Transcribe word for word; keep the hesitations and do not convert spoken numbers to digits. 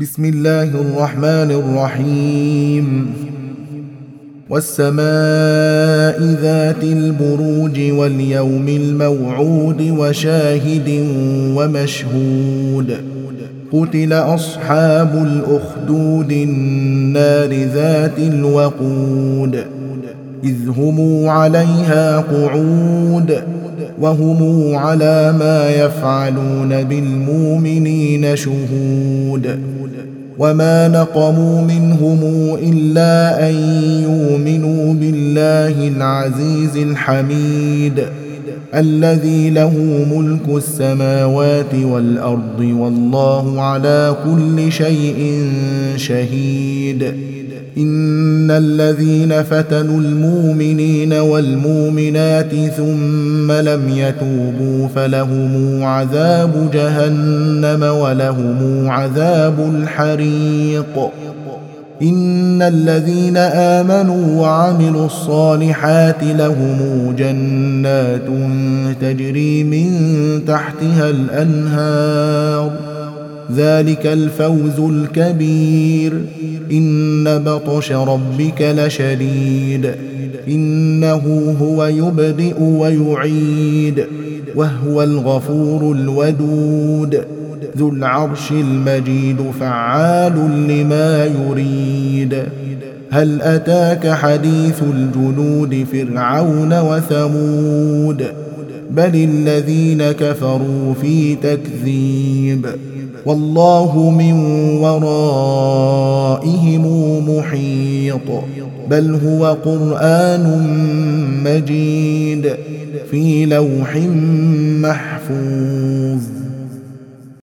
بسم الله الرحمن الرحيم والسماء ذات البروج واليوم الموعود وشاهد ومشهود قتل أصحاب الأخدود النار ذات الوقود إذ هم عليها قعود وهم على ما يفعلون بالمؤمنين شهود وما نقموا منهم إلا أن يؤمنوا بالله العزيز الحميد الذي له ملك السماوات والأرض والله على كل شيء شهيد إن الذين فتنوا المؤمنين والمؤمنات ثم لم يتوبوا فلهم عذاب جهنم ولهم عذاب الحريق إن الذين آمنوا وعملوا الصالحات لهم جنات تجري من تحتها الأنهار ذلك الفوز الكبير إن بطش ربك لشديد إنه هو يبدئ ويعيد وهو الغفور الودود ذو العرش المجيد فعال لما يريد هل أتاك حديث الجنود فرعون وثمود بل الذين كفروا في تكذيب والله من ورائهم محيط بل هو قرآن مجيد في لوح محفوظ.